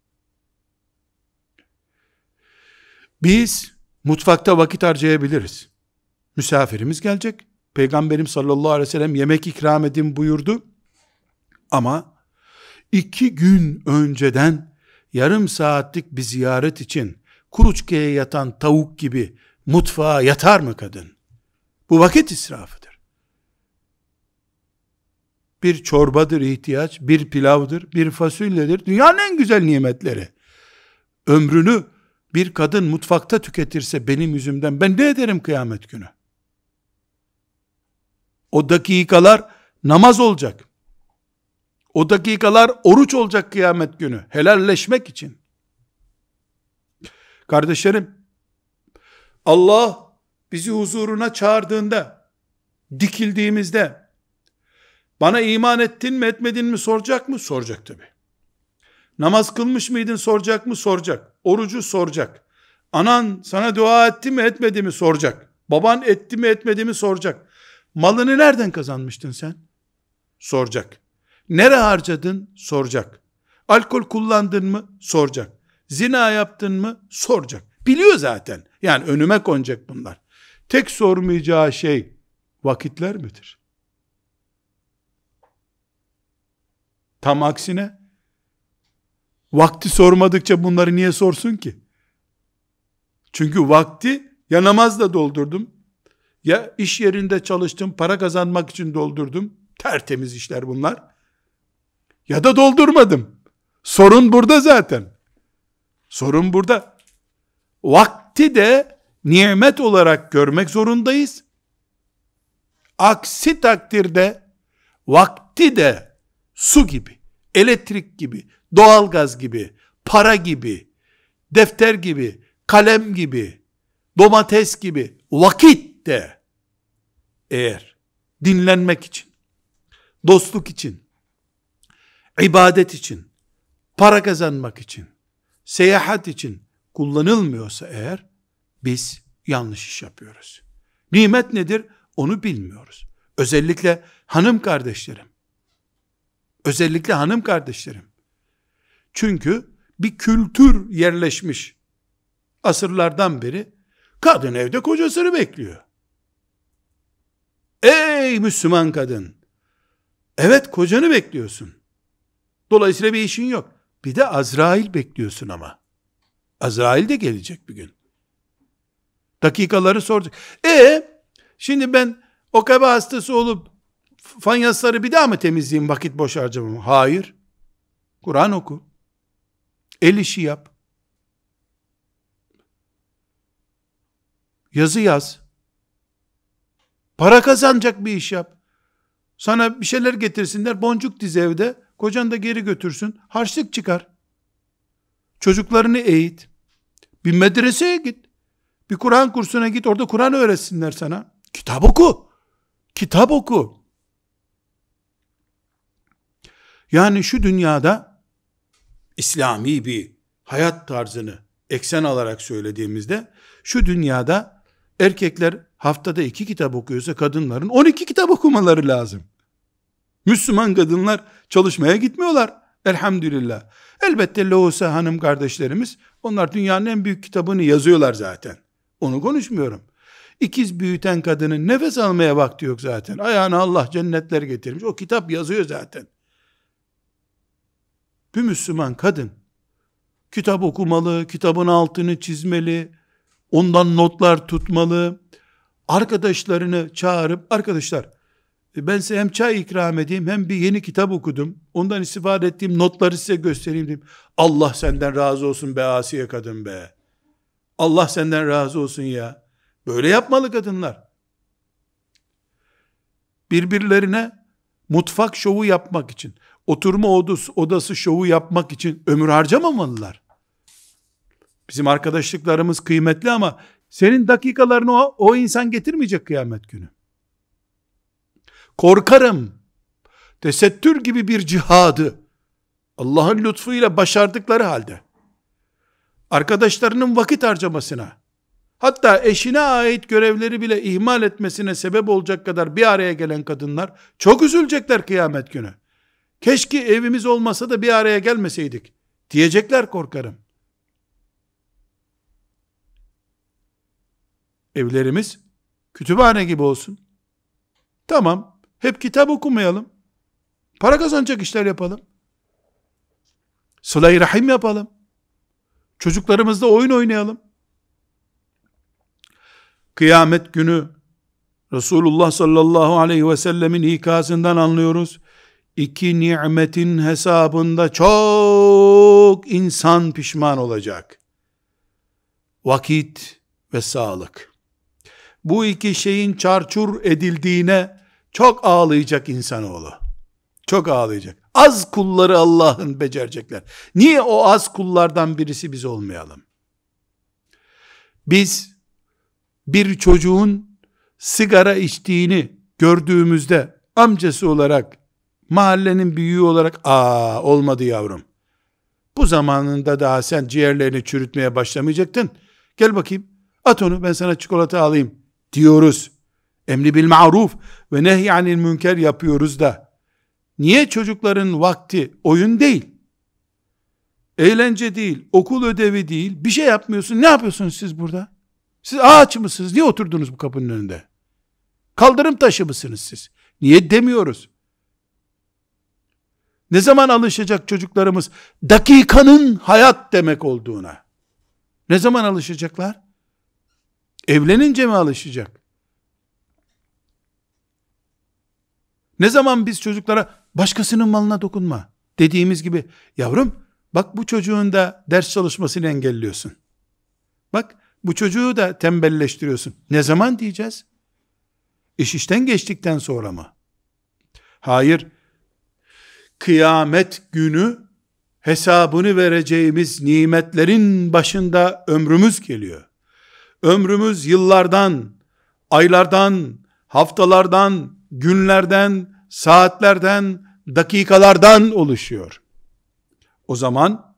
Speaker 1: Biz mutfakta vakit harcayabiliriz. Misafirimiz gelecek. Peygamberim sallallahu aleyhi ve sellem yemek ikram edin buyurdu. Ama 2 gün önceden yarım saatlik bir ziyaret için Kuruçkaya yatan tavuk gibi mutfağa yatar mı kadın? Bu vakit israfıdır. Bir çorbadır ihtiyaç, bir pilavdır, bir fasulyedir. Dünyanın en güzel nimetleri. Ömrünü bir kadın mutfakta tüketirse benim yüzümden ben ne ederim kıyamet günü? O dakikalar namaz olacak. O dakikalar oruç olacak kıyamet günü. Helalleşmek için. Kardeşlerim, Allah bizi huzuruna çağırdığında, dikildiğimizde, bana iman ettin mi etmedin mi soracak mı? Soracak tabi. Namaz kılmış mıydın soracak mı? Soracak. Orucu soracak. Anan sana dua etti mi etmedi mi soracak. Baban etti mi etmedi mi soracak. Malını nereden kazanmıştın sen? Soracak. Nereye harcadın? Soracak. Alkol kullandın mı? Soracak. Zina yaptın mı? Soracak. Biliyor zaten. Yani önüme konacak bunlar. Tek sormayacağı şey vakitler midir? Tam aksine vakti sormadıkça bunları niye sorsun ki? Çünkü vakti ya namazla doldurdum, ya iş yerinde çalıştım, para kazanmak için doldurdum. Tertemiz işler bunlar. Ya da doldurmadım. Sorun burada zaten. Sorun burada. Vakti de nimet olarak görmek zorundayız. Aksi takdirde vakti de su gibi, elektrik gibi, doğalgaz gibi, para gibi, defter gibi, kalem gibi, domates gibi vakit de eğer dinlenmek için, dostluk için, ibadet için, para kazanmak için, seyahat için kullanılmıyorsa eğer biz yanlış iş yapıyoruz. Nimet nedir? Onu bilmiyoruz. Özellikle hanım kardeşlerim. Özellikle hanım kardeşlerim. Çünkü bir kültür yerleşmiş. Asırlardan beri kadın evde kocasını bekliyor. Ey Müslüman kadın! Evet, kocanı bekliyorsun. Dolayısıyla bir işin yok. Bir de Azrail bekliyorsun ama. Azrail de gelecek bir gün. Dakikaları soracak. Şimdi ben OKB hastası olup fayansları bir daha mı temizleyeyim, vakit boş harcamam? Hayır. Kur'an oku. El işi yap. Yazı yaz. Para kazanacak bir iş yap. Sana bir şeyler getirsinler, boncuk diz evde, kocan da geri götürsün, harçlık çıkar. Çocuklarını eğit. Bir medreseye git. Bir Kur'an kursuna git, orada Kur'an öğretsinler sana. Kitap oku. Kitap oku. Yani şu dünyada İslami bir hayat tarzını eksen alarak söylediğimizde, şu dünyada erkekler haftada 2 kitap okuyorsa kadınların 12 kitap okumaları lazım. Müslüman kadınlar çalışmaya gitmiyorlar. Elhamdülillah. Elbette Lohusa hanım kardeşlerimiz, onlar dünyanın en büyük kitabını yazıyorlar zaten. Onu konuşmuyorum. İkiz büyüten kadının nefes almaya vakti yok zaten. Ayağına Allah cennetler getirmiş. O kitap yazıyor zaten. Bir Müslüman kadın kitap okumalı, kitabın altını çizmeli, ondan notlar tutmalı, arkadaşlarını çağırıp, arkadaşlar ben size hem çay ikram edeyim, hem bir yeni kitap okudum, ondan istifade ettiğim notları size göstereyim diyeyim. Allah senden razı olsun be asiye kadın be. Allah senden razı olsun ya. Böyle yapmalı kadınlar. Birbirlerine mutfak şovu yapmak için, oturma odası şovu yapmak için ömür harcamamalılar. Bizim arkadaşlıklarımız kıymetli ama senin dakikalarını o insan getirmeyecek kıyamet günü. Korkarım, tesettür gibi bir cihadı Allah'ın lütfuyla başardıkları halde, arkadaşlarının vakit harcamasına, hatta eşine ait görevleri bile ihmal etmesine sebep olacak kadar bir araya gelen kadınlar çok üzülecekler kıyamet günü. Keşke evimiz olmasa da bir araya gelmeseydik diyecekler, korkarım. Evlerimiz kütüphane gibi olsun. Tamam, hep kitap okumayalım. Para kazanacak işler yapalım. Sıla-i rahim yapalım. Çocuklarımızla oyun oynayalım. Kıyamet günü Resulullah sallallahu aleyhi ve sellemin ikazından anlıyoruz. İki nimetin hesabında çok insan pişman olacak. Vakit ve sağlık. Bu iki şeyin çarçur edildiğine çok ağlayacak insanoğlu. Çok ağlayacak. Az kulları Allah'ın becerecekler. Niye o az kullardan birisi biz olmayalım? Biz bir çocuğun sigara içtiğini gördüğümüzde amcası olarak, mahallenin büyüğü olarak, olmadı yavrum. Bu zamanında daha sen ciğerlerini çürütmeye başlamayacaktın. Gel bakayım, at onu, ben sana çikolata alayım diyoruz. Emri bil maruf ve nehyanil münker yapıyoruz da. Niye çocukların vakti oyun değil, eğlence değil, okul ödevi değil, bir şey yapmıyorsun? Ne yapıyorsunuz siz burada? Siz ağaç mısınız? Niye oturdunuz bu kapının önünde? Kaldırım taşı mısınız siz? Niye demiyoruz? Ne zaman alışacak çocuklarımız dakikanın hayat demek olduğuna? Ne zaman alışacaklar? Evlenince mi alışacak? Ne zaman biz çocuklara başkasının malına dokunma dediğimiz gibi, yavrum bak bu çocuğun da ders çalışmasını engelliyorsun. Bak bu çocuğu da tembelleştiriyorsun. Ne zaman diyeceğiz? İş işten geçtikten sonra mı? Hayır. Kıyamet günü hesabını vereceğimiz nimetlerin başında ömrümüz geliyor. Ömrümüz yıllardan, aylardan, haftalardan, günlerden, saatlerden, dakikalardan oluşuyor. O zaman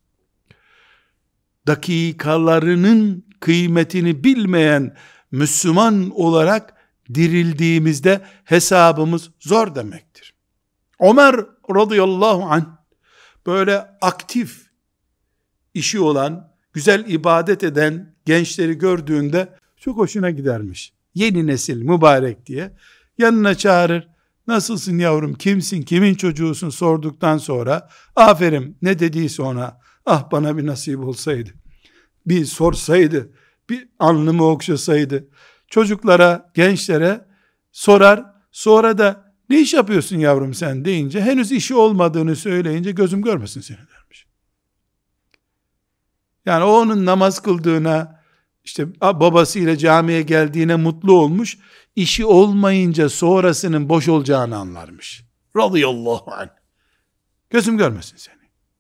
Speaker 1: dakikalarının kıymetini bilmeyen Müslüman olarak dirildiğimizde hesabımız zor demektir. Ömer radıyallahu anh böyle aktif işi olan, güzel ibadet eden gençleri gördüğünde çok hoşuna gidermiş. Yeni nesil mübarek diye yanına çağırır. Nasılsın yavrum, kimsin, kimin çocuğusun sorduktan sonra, aferin ne dediyse ona, ah bana bir nasip olsaydı, bir sorsaydı, bir alnımı okşasaydı, çocuklara, gençlere sorar, sonra da ne iş yapıyorsun yavrum sen deyince, henüz işi olmadığını söyleyince, gözüm görmesin seni dermiş. Yani o onun namaz kıldığına, işte babasıyla camiye geldiğine mutlu olmuş, işi olmayınca sonrasının boş olacağını anlarmış. Radıyallahu anh. Gözüm görmesin seni.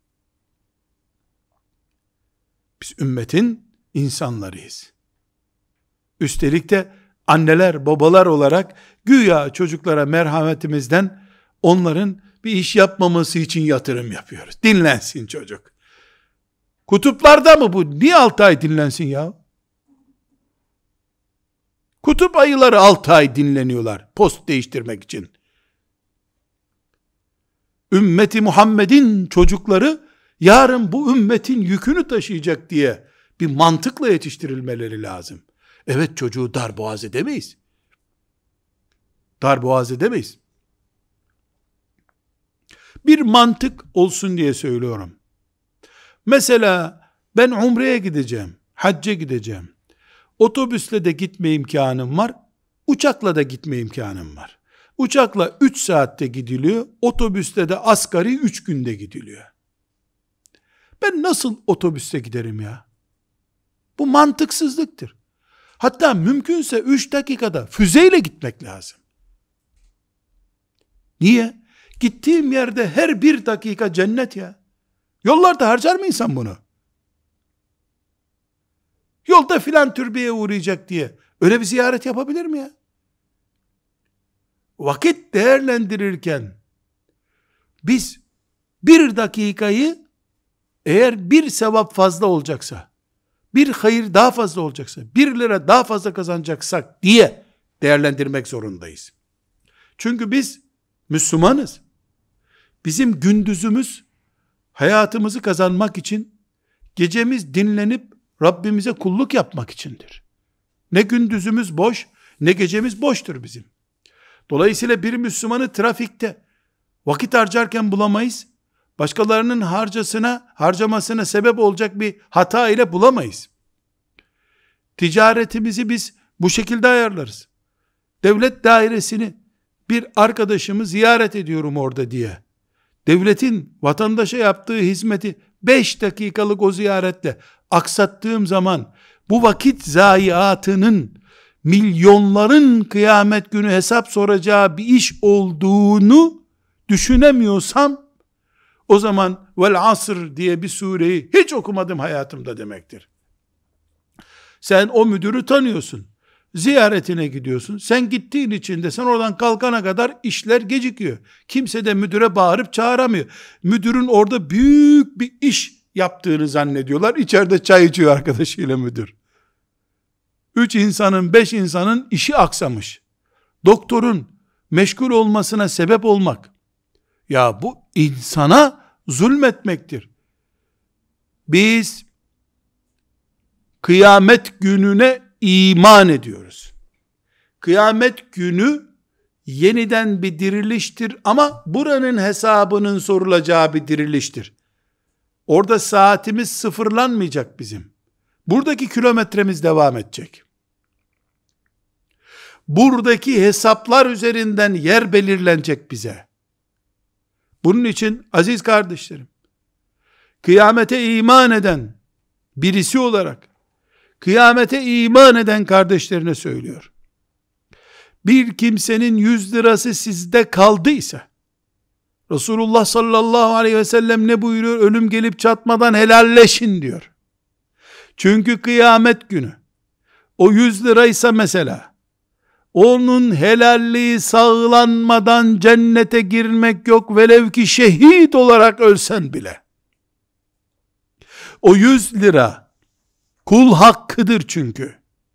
Speaker 1: Biz ümmetin insanlarıyız. Üstelik de anneler, babalar olarak güya çocuklara merhametimizden onların bir iş yapmaması için yatırım yapıyoruz. Dinlensin çocuk. Kutuplarda mı bu? Niye 6 ay dinlensin ya? Kutup ayıları 6 ay dinleniyorlar post değiştirmek için. Ümmeti Muhammed'in çocukları yarın bu ümmetin yükünü taşıyacak diye bir mantıkla yetiştirilmeleri lazım. Evet, çocuğu darboğaz edemeyiz. Darboğaz edemeyiz. Bir mantık olsun diye söylüyorum. Mesela ben umreye gideceğim, hacca gideceğim. Otobüsle de gitme imkanım var, uçakla da gitme imkanım var. Uçakla 3 saatte gidiliyor, otobüsle de asgari 3 günde gidiliyor. Ben nasıl otobüste giderim ya? Bu mantıksızlıktır. Hatta mümkünse 3 dakikada füzeyle gitmek lazım. Niye? Gittiğim yerde her 1 dakika cennet ya. Yollarda harcar mı insan bunu? Yolda filan türbeye uğrayacak diye öyle bir ziyaret yapabilir mi ya? Vakit değerlendirirken biz 1 dakikayı, eğer bir sevap fazla olacaksa, bir hayır daha fazla olacaksa, 1 lira daha fazla kazanacaksak diye değerlendirmek zorundayız. Çünkü biz Müslümanız. Bizim gündüzümüz hayatımızı kazanmak için, gecemiz dinlenip Rabbimize kulluk yapmak içindir. Ne gündüzümüz boş, ne gecemiz boştur bizim. Dolayısıyla bir Müslümanı trafikte vakit harcarken bulamayız. başkalarının harcamasına sebep olacak bir hata ile bulamayız. Ticaretimizi biz bu şekilde ayarlarız. Devlet dairesini bir arkadaşımı ziyaret ediyorum orada diye, devletin vatandaşa yaptığı hizmeti 5 dakikalık o ziyaretle aksattığım zaman, bu vakit zayiatının milyonların kıyamet günü hesap soracağı bir iş olduğunu düşünemiyorsam, o zaman vel asr diye bir sureyi hiç okumadım hayatımda demektir. Sen o müdürü tanıyorsun. Ziyaretine gidiyorsun. Sen gittiğin için de sen oradan kalkana kadar işler gecikiyor. Kimse de müdüre bağırıp çağıramıyor. Müdürün orada büyük bir iş yaptığını zannediyorlar. İçeride çay içiyor arkadaşıyla müdür. 3 insanın 5 insanın işi aksamış. Doktorun meşgul olmasına sebep olmak, ya bu insana zulmetmektir. Biz kıyamet gününe iman ediyoruz. Kıyamet günü yeniden bir diriliştir ama buranın hesabının sorulacağı bir diriliştir. Orada saatimiz sıfırlanmayacak bizim. Buradaki kilometremiz devam edecek. Buradaki hesaplar üzerinden yer belirlenecek bize. Bunun için aziz kardeşlerim, kıyamete iman eden birisi olarak, kıyamete iman eden kardeşlerine söylüyor. Bir kimsenin 100 lirası sizde kaldıysa, Resulullah sallallahu aleyhi ve sellem ne buyuruyor? Ölüm gelip çatmadan helalleşin diyor. Çünkü kıyamet günü, o 100 liraysa mesela, onun helalliği sağlanmadan cennete girmek yok, velev ki şehit olarak ölsen bile. O 100 lira, kul hakkıdır çünkü.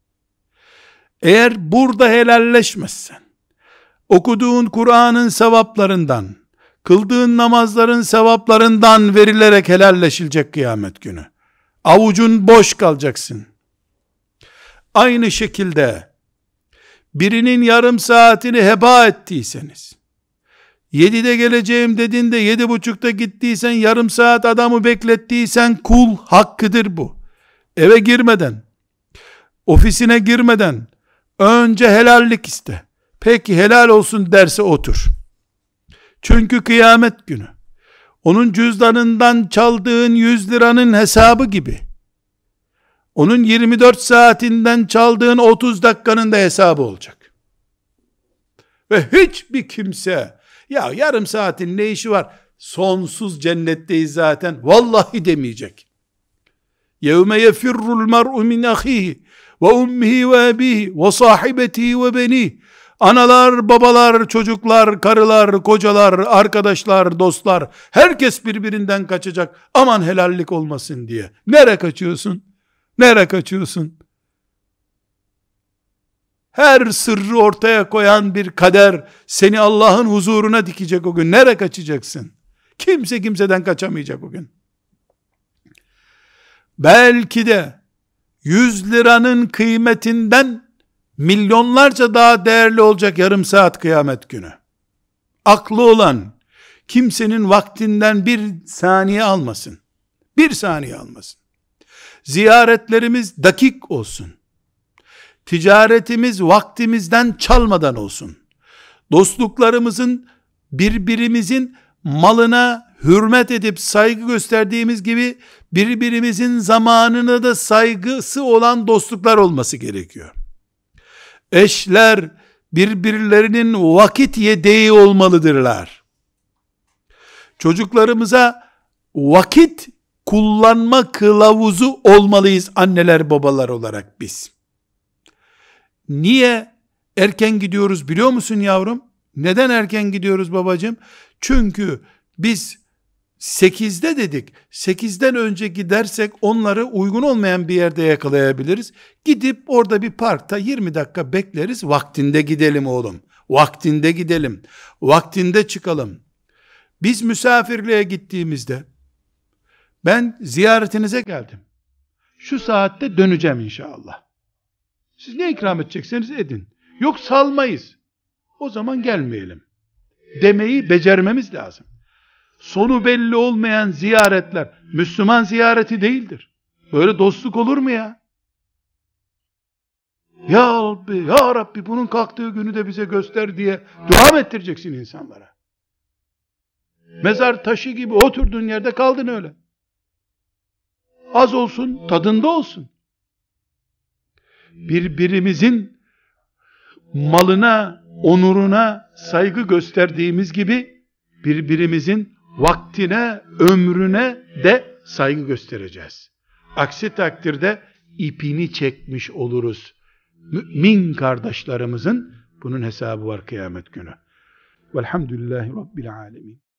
Speaker 1: Eğer burada helalleşmezsen, okuduğun Kur'an'ın sevaplarından, kıldığın namazların sevaplarından verilerek helalleşilecek kıyamet günü. Avucun boş kalacaksın. Aynı şekilde, birinin yarım saatini heba ettiyseniz, 7'de geleceğim dediğinde 7.30'da gittiysen, yarım saat adamı beklettiysen, kul hakkıdır bu. Eve girmeden, ofisine girmeden, önce helallik iste. Peki helal olsun derse otur. Çünkü kıyamet günü, onun cüzdanından çaldığın 100 liranın hesabı gibi, onun 24 saatinden çaldığın 30 dakikanın da hesabı olacak. Ve hiçbir kimse, ya yarım saatin ne işi var, sonsuz cennetteyiz zaten, vallahi demeyecek. يَوْمَ يَفِرُّ الْمَرْءُ مِنْ أَخِيهِ وَأُمِّهِ وَأَبِيهِ وَصَاحِبَتِهِ وَبَنِيهِ. Analar, babalar, çocuklar, karılar, kocalar, arkadaşlar, dostlar, herkes birbirinden kaçacak. Aman helallik olmasın diye. Nereye kaçıyorsun? Nereye kaçıyorsun? Her sırrı ortaya koyan bir kader seni Allah'ın huzuruna dikecek o gün. Nereye kaçacaksın? Kimse kimseden kaçamayacak o gün. Belki de 100 liranın kıymetinden milyonlarca daha değerli olacak yarım saat kıyamet günü. Aklı olan kimsenin vaktinden bir saniye almasın. Bir saniye almasın. Ziyaretlerimiz dakik olsun. Ticaretimiz vaktimizden çalmadan olsun. Dostluklarımızın birbirimizin malına hürmet edip saygı gösterdiğimiz gibi birbirimizin zamanına da saygısı olan dostluklar olması gerekiyor. Eşler birbirlerinin vakit yedeği olmalıdırlar. Çocuklarımıza vakit kullanma kılavuzu olmalıyız anneler babalar olarak biz. Niye erken gidiyoruz biliyor musun yavrum? Neden erken gidiyoruz babacığım? Çünkü biz 8'de dedik. 8'den önce gidersek onları uygun olmayan bir yerde yakalayabiliriz. Gidip orada bir parkta 20 dakika bekleriz. Vaktinde gidelim oğlum. Vaktinde gidelim. Vaktinde çıkalım. Biz misafirliğe gittiğimizde ben ziyaretinize geldim. Şu saatte döneceğim inşallah. Siz ne ikram edecekseniz edin. Yok salmayız. O zaman gelmeyelim. Demeyi becermemiz lazım. sonu belli olmayan ziyaretler Müslüman ziyareti değildir. Böyle dostluk olur mu ya? Ya Rabbi, ya Rabbi bunun kalktığı günü de bize göster diye dua mı ettireceksin insanlara? Mezar taşı gibi oturduğun yerde kaldın öyle. Az olsun, tadında olsun. Birbirimizin malına, onuruna saygı gösterdiğimiz gibi birbirimizin vaktine, ömrüne de saygı göstereceğiz. Aksi takdirde ipini çekmiş oluruz. Mümin kardeşlerimizin bunun hesabı var kıyamet günü. Velhamdülillahi Rabbil alemin.